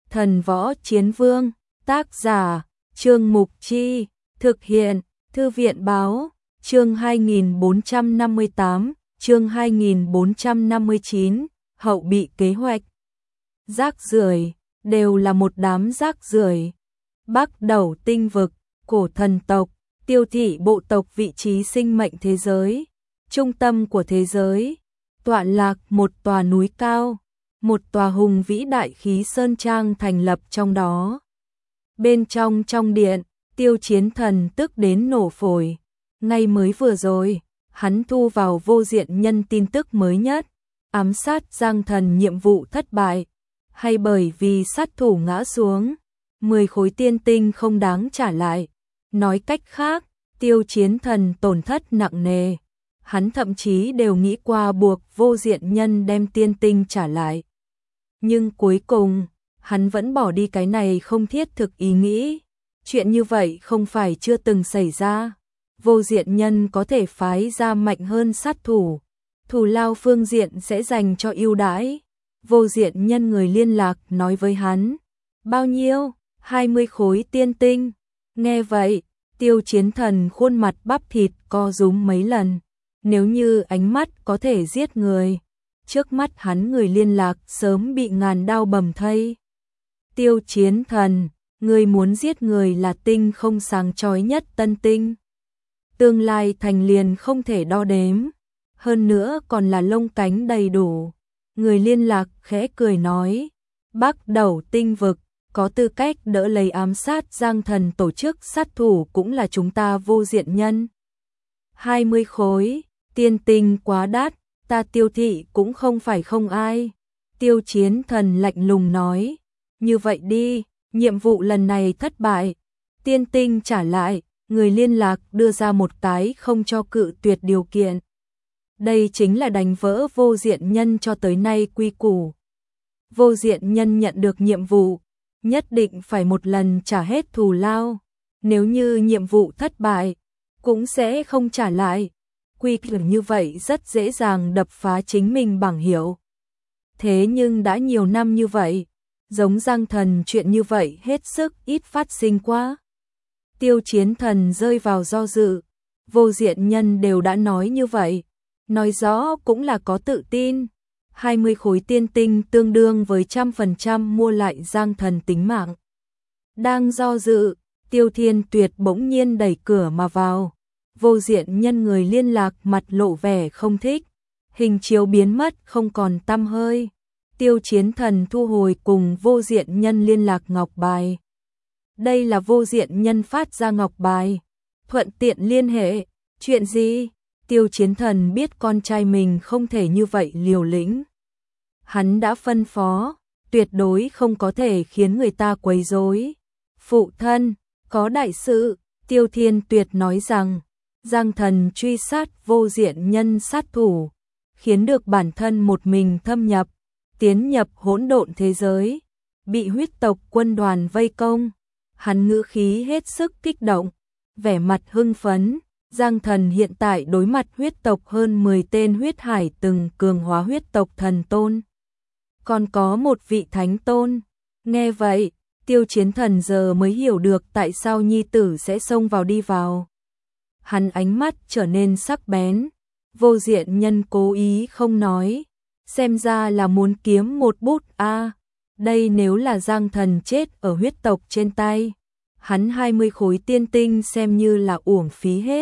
Thần Võ Chiến Vương, tác giả, Trương Mục Chi, thực hiện, Thư viện Báo, chương 2458, chương 2459, hậu bị kế hoạch. Rác rưởi, đều là một đám rác rưởi. Bắc Đầu tinh vực, cổ thần tộc, tiêu thị bộ tộc vị trí sinh mệnh thế giới, trung tâm của thế giới, tọa lạc một tòa núi cao, một tòa hùng vĩ đại khí sơn trang thành lập trong đó. Bên trong điện, Tiêu Chiến Thần tức đến nổ phổi. Ngay mới vừa rồi, hắn thu vào Vô Diện Nhân tin tức mới nhất, ám sát Giang Thần nhiệm vụ thất bại, hay bởi vì sát thủ ngã xuống, 10 khối tiên tinh không đáng trả lại. Nói cách khác, Tiêu Chiến Thần tổn thất nặng nề. Hắn thậm chí đều nghĩ qua buộc Vô Diện Nhân đem tiên tinh trả lại. Nhưng cuối cùng, hắn vẫn bỏ đi cái này không thiết thực ý nghĩ. Chuyện như vậy không phải chưa từng xảy ra. Vô Diện Nhân có thể phái ra mạnh hơn sát thủ. Thù lao phương diện sẽ dành cho ưu đãi. Vô Diện Nhân người liên lạc nói với hắn. Bao nhiêu? 20 khối tiên tinh. Nghe vậy, Tiêu Chiến Thần khuôn mặt bắp thịt co rúm mấy lần. Nếu như ánh mắt có thể giết người, trước mắt hắn người liên lạc sớm bị ngàn đao bầm thây. Tiêu Chiến Thần, người muốn giết người là tinh không sáng chói nhất tân tinh. Tương lai thành liền không thể đo đếm, hơn nữa còn là lông cánh đầy đủ. Người liên lạc khẽ cười nói, Bắc Đầu tinh vực, có tư cách đỡ lấy ám sát Giang Thần tổ chức sát thủ cũng là chúng ta Vô Diện Nhân. 20 khối, tiên tinh quá đắt, ta Tiêu thị cũng không phải không ai. Tiêu Chiến Thần lạnh lùng nói, như vậy đi, nhiệm vụ lần này thất bại, tiên tinh trả lại. Người liên lạc đưa ra một cái không cho cự tuyệt điều kiện. Đây chính là đánh vỡ Vô Diện Nhân cho tới nay quy củ. Vô Diện Nhân nhận được nhiệm vụ, nhất định phải một lần trả hết thù lao. Nếu như nhiệm vụ thất bại, cũng sẽ không trả lại. Quy củ như vậy rất dễ dàng đập phá chính mình bảng hiệu. Thế nhưng đã nhiều năm như vậy, giống Giang Thần chuyện như vậy hết sức ít phát sinh quá. Tiêu Chiến Thần rơi vào do dự. Vô Diện Nhân đều đã nói như vậy, nói rõ cũng là có tự tin. 20 khối tiên tinh tương đương với 100% mua lại Giang Thần tính mạng. Đang do dự, Tiêu Thiên Tuyệt bỗng nhiên đẩy cửa mà vào. Vô Diện Nhân người liên lạc mặt lộ vẻ không thích, hình chiếu biến mất không còn tăm hơi. Tiêu Chiến Thần thu hồi cùng Vô Diện Nhân liên lạc ngọc bài. Đây là Vô Diện Nhân phát ra ngọc bài, thuận tiện liên hệ. Chuyện gì? Tiêu Chiến Thần biết con trai mình không thể như vậy liều lĩnh. Hắn đã phân phó, tuyệt đối không có thể khiến người ta quấy rối. Phụ thân, có đại sự. Tiêu Thiên Tuyệt nói rằng, Giang Thần truy sát Vô Diện Nhân sát thủ, khiến được bản thân một mình thâm nhập, tiến nhập hỗn độn thế giới, bị huyết tộc quân đoàn vây công. Hắn ngữ khí hết sức kích động, vẻ mặt hưng phấn. Giang Thần hiện tại đối mặt huyết tộc hơn 10 tên huyết hải từng cường hóa huyết tộc thần tôn. Còn có một vị thánh tôn. Nghe vậy, Tiêu Chiến Thần giờ mới hiểu được tại sao nhi tử sẽ xông vào đi vào. Hắn ánh mắt trở nên sắc bén. Vô Diện Nhân cố ý không nói, xem ra là muốn kiếm một bút a. Đây nếu là Giang Thần chết ở huyết tộc trên tay, hắn 20 khối tiên tinh xem như là uổng phí hết.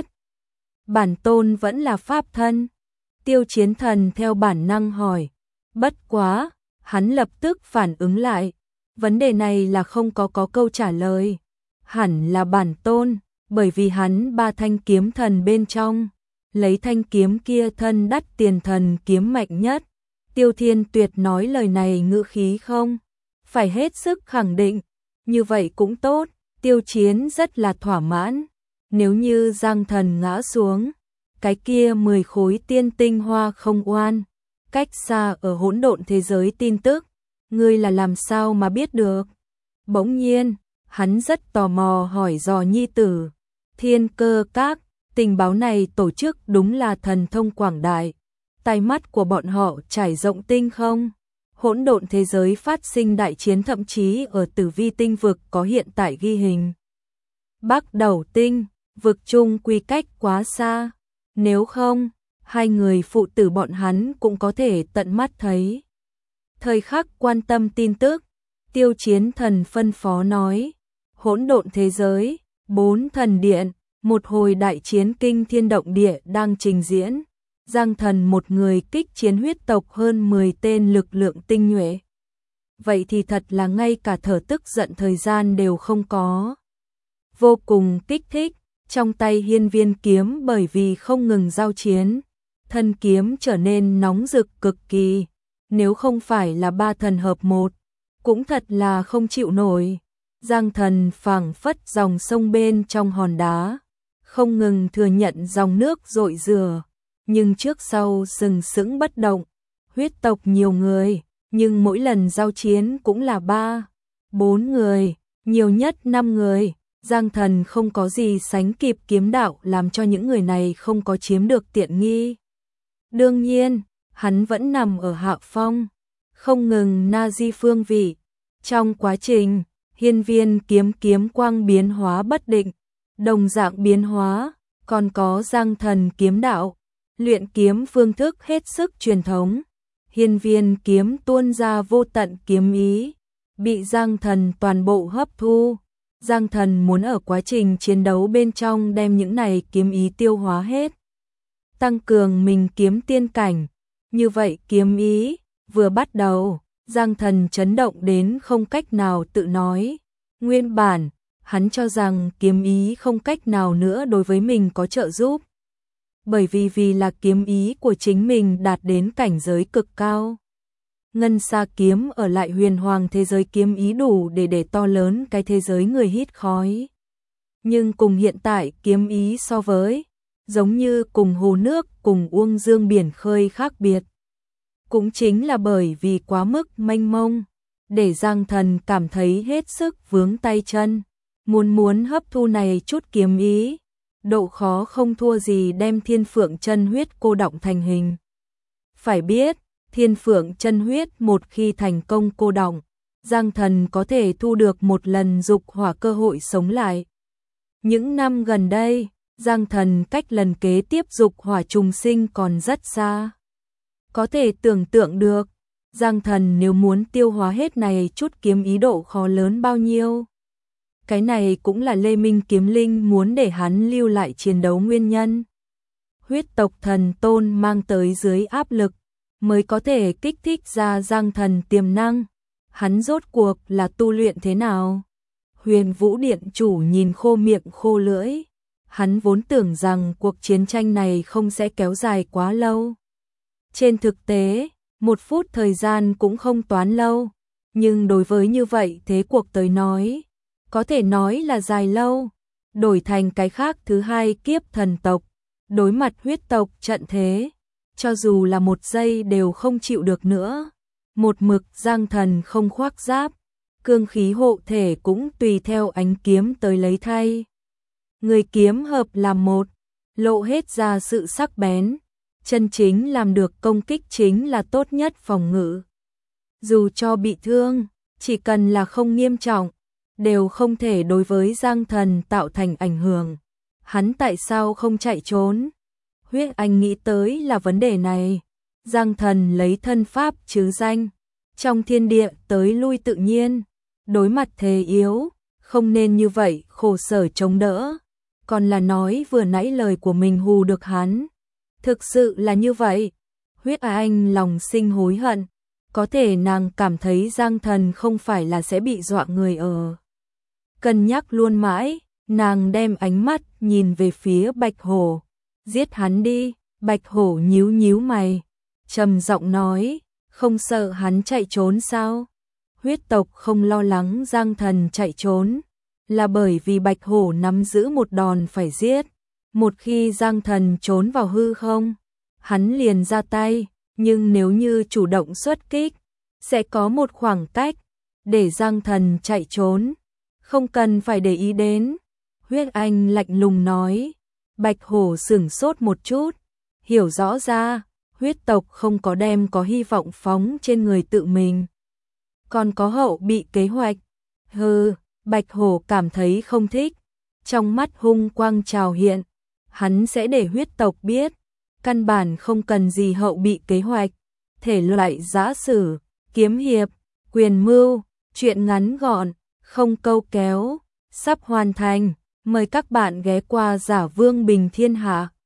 Bản tôn vẫn là pháp thân. Tiêu Chiến Thần theo bản năng hỏi. Bất quá, hắn lập tức phản ứng lại. Vấn đề này là không có câu trả lời. Hẳn là bản tôn, bởi vì hắn 3 thanh kiếm thần bên trong, lấy thanh kiếm kia thân đắt tiền thần kiếm mạnh nhất. Tiêu Thiên Tuyệt nói lời này ngữ khí không phải hết sức khẳng định. Như vậy cũng tốt, Tiêu Chiến rất là thỏa mãn. Nếu như Giang Thần ngã xuống, cái kia 10 khối tiên tinh hoa không oan. Cách xa ở hỗn độn thế giới tin tức, ngươi là làm sao mà biết được? Bỗng nhiên, hắn rất tò mò hỏi dò nhi tử. Thiên Cơ Các, tình báo này tổ chức đúng là thần thông quảng đại. Tai mắt của bọn họ trải rộng tinh không. hỗn độn thế giới phát sinh đại chiến, thậm chí ở Tử Vi tinh vực có hiện tại ghi hình. Bắc Đầu tinh, vực chung quy cách quá xa, nếu không, hai người phụ tử bọn hắn cũng có thể tận mắt thấy. Thời khắc quan tâm tin tức, Tiêu Chiến Thần phân phó nói, hỗn độn thế giới, 4 thần điện, một hồi đại chiến kinh thiên động địa đang trình diễn. Giang Thần một người kích chiến huyết tộc hơn 10 tên lực lượng tinh nhuệ. Vậy thì thật là ngay cả thở tức giận thời gian đều không có. Vô cùng kích thích, trong tay hiên viên kiếm bởi vì không ngừng giao chiến, thân kiếm trở nên nóng rực cực kỳ. Nếu không phải là 3 thần hợp một, cũng thật là không chịu nổi. Giang Thần phảng phất dòng sông bên trong hòn đá, không ngừng thừa nhận dòng nước dội rửa, nhưng trước sau sừng sững bất động. Huyết tộc nhiều người, nhưng mỗi lần giao chiến cũng là 3, 4 người, nhiều nhất 5 người. Giang Thần không có gì sánh kịp kiếm đạo, làm cho những người này không có chiếm được tiện nghi. Đương nhiên, hắn vẫn nằm ở hạ phong, không ngừng na di phương vị. Trong quá trình, hiên viên kiếm quang biến hóa bất định, đồng dạng biến hóa, còn có Giang Thần kiếm đạo, luyện kiếm phương thức hết sức truyền thống. Hiên viên kiếm tuôn ra vô tận kiếm ý, bị Giang Thần toàn bộ hấp thu. Giang Thần muốn ở quá trình chiến đấu bên trong đem những này kiếm ý tiêu hóa hết, tăng cường mình kiếm tiên cảnh. Như vậy kiếm ý vừa bắt đầu, Giang Thần chấn động đến không cách nào tự nói. Nguyên bản, hắn cho rằng kiếm ý không cách nào nữa đối với mình có trợ giúp. Bởi vì là kiếm ý của chính mình đạt đến cảnh giới cực cao. Ngân Sa kiếm ở lại huyền hoàng thế giới kiếm ý đủ để to lớn cái thế giới người hít khói. Nhưng cùng hiện tại kiếm ý so với, giống như cùng hồ nước, cùng uông dương biển khơi khác biệt. Cũng chính là bởi vì quá mức mênh mông, để Giang Thần cảm thấy hết sức vướng tay chân. Muốn hấp thu này chút kiếm ý, độ khó không thua gì đem Thiên Phượng chân huyết cô đọng thành hình. Phải biết, Thiên Phượng chân huyết một khi thành công cô đọng, Giang Thần có thể thu được một lần dục hỏa cơ hội sống lại. Những năm gần đây, Giang Thần cách lần kế tiếp dục hỏa trùng sinh còn rất xa. Có thể tưởng tượng được, Giang Thần nếu muốn tiêu hóa hết này chút kiếm ý độ khó lớn bao nhiêu. Cái này cũng là Lê Minh Kiếm Linh muốn để hắn lưu lại chiến đấu nguyên nhân. Huyết tộc thần tôn mang tới dưới áp lực, mới có thể kích thích ra Giang Thần tiềm năng. Hắn rốt cuộc là tu luyện thế nào? Huyền Vũ Điện chủ nhìn khô miệng khô lưỡi. Hắn vốn tưởng rằng cuộc chiến tranh này không sẽ kéo dài quá lâu. Trên thực tế, 1 phút thời gian cũng không toán lâu. Nhưng đối với như vậy thế cuộc tới nói, có thể nói là dài lâu. Đổi thành cái khác thứ hai kiếp thần tộc, đối mặt huyết tộc trận thế, cho dù là 1 giây đều không chịu được nữa. Một mực Giang Thần không khoác giáp, cương khí hộ thể cũng tùy theo ánh kiếm tới lấy thay. Người kiếm hợp làm một, lộ hết ra sự sắc bén, chân chính làm được công kích chính là tốt nhất phòng ngự. Dù cho bị thương, chỉ cần là không nghiêm trọng, đều không thể đối với Giang Thần tạo thành ảnh hưởng. Hắn tại sao không chạy trốn? Huyết Anh nghĩ tới là vấn đề này. Giang Thần lấy thân pháp chứ danh, trong thiên địa tới lui tự nhiên, đối mặt thế yếu, không nên như vậy khổ sở chống đỡ. Còn là nói vừa nãy lời của mình hù được hắn. Thực sự là như vậy. Huyết Anh lòng sinh hối hận, có thể nàng cảm thấy Giang Thần không phải là sẽ bị dọa người ở. Cân nhắc luôn mãi, nàng đem ánh mắt nhìn về phía Bạch Hổ. Giết hắn đi. Bạch Hổ nhíu nhíu mày, trầm giọng nói, không sợ hắn chạy trốn sao? Huyết tộc không lo lắng Giang Thần chạy trốn, là bởi vì Bạch Hổ nắm giữ một đòn phải giết. Một khi Giang Thần trốn vào hư không, hắn liền ra tay, nhưng nếu như chủ động xuất kích, sẽ có một khoảng cách để Giang Thần chạy trốn, không cần phải để ý đến. Huyết Anh lạnh lùng nói. Bạch Hổ sửng sốt một chút, hiểu rõ ra, huyết tộc không có đem có hy vọng phóng trên người tự mình. Còn có hậu bị kế hoạch. Hừ, Bạch Hổ cảm thấy không thích. Trong mắt hung quang trào hiện. Hắn sẽ để huyết tộc biết. Căn bản không cần gì hậu bị kế hoạch. Thể loại giã sử, kiếm hiệp, quyền mưu, truyện ngắn gọn, không câu kéo. Sắp hoàn thành. Mời các bạn ghé qua Giả Vương Bình Thiên Hạ.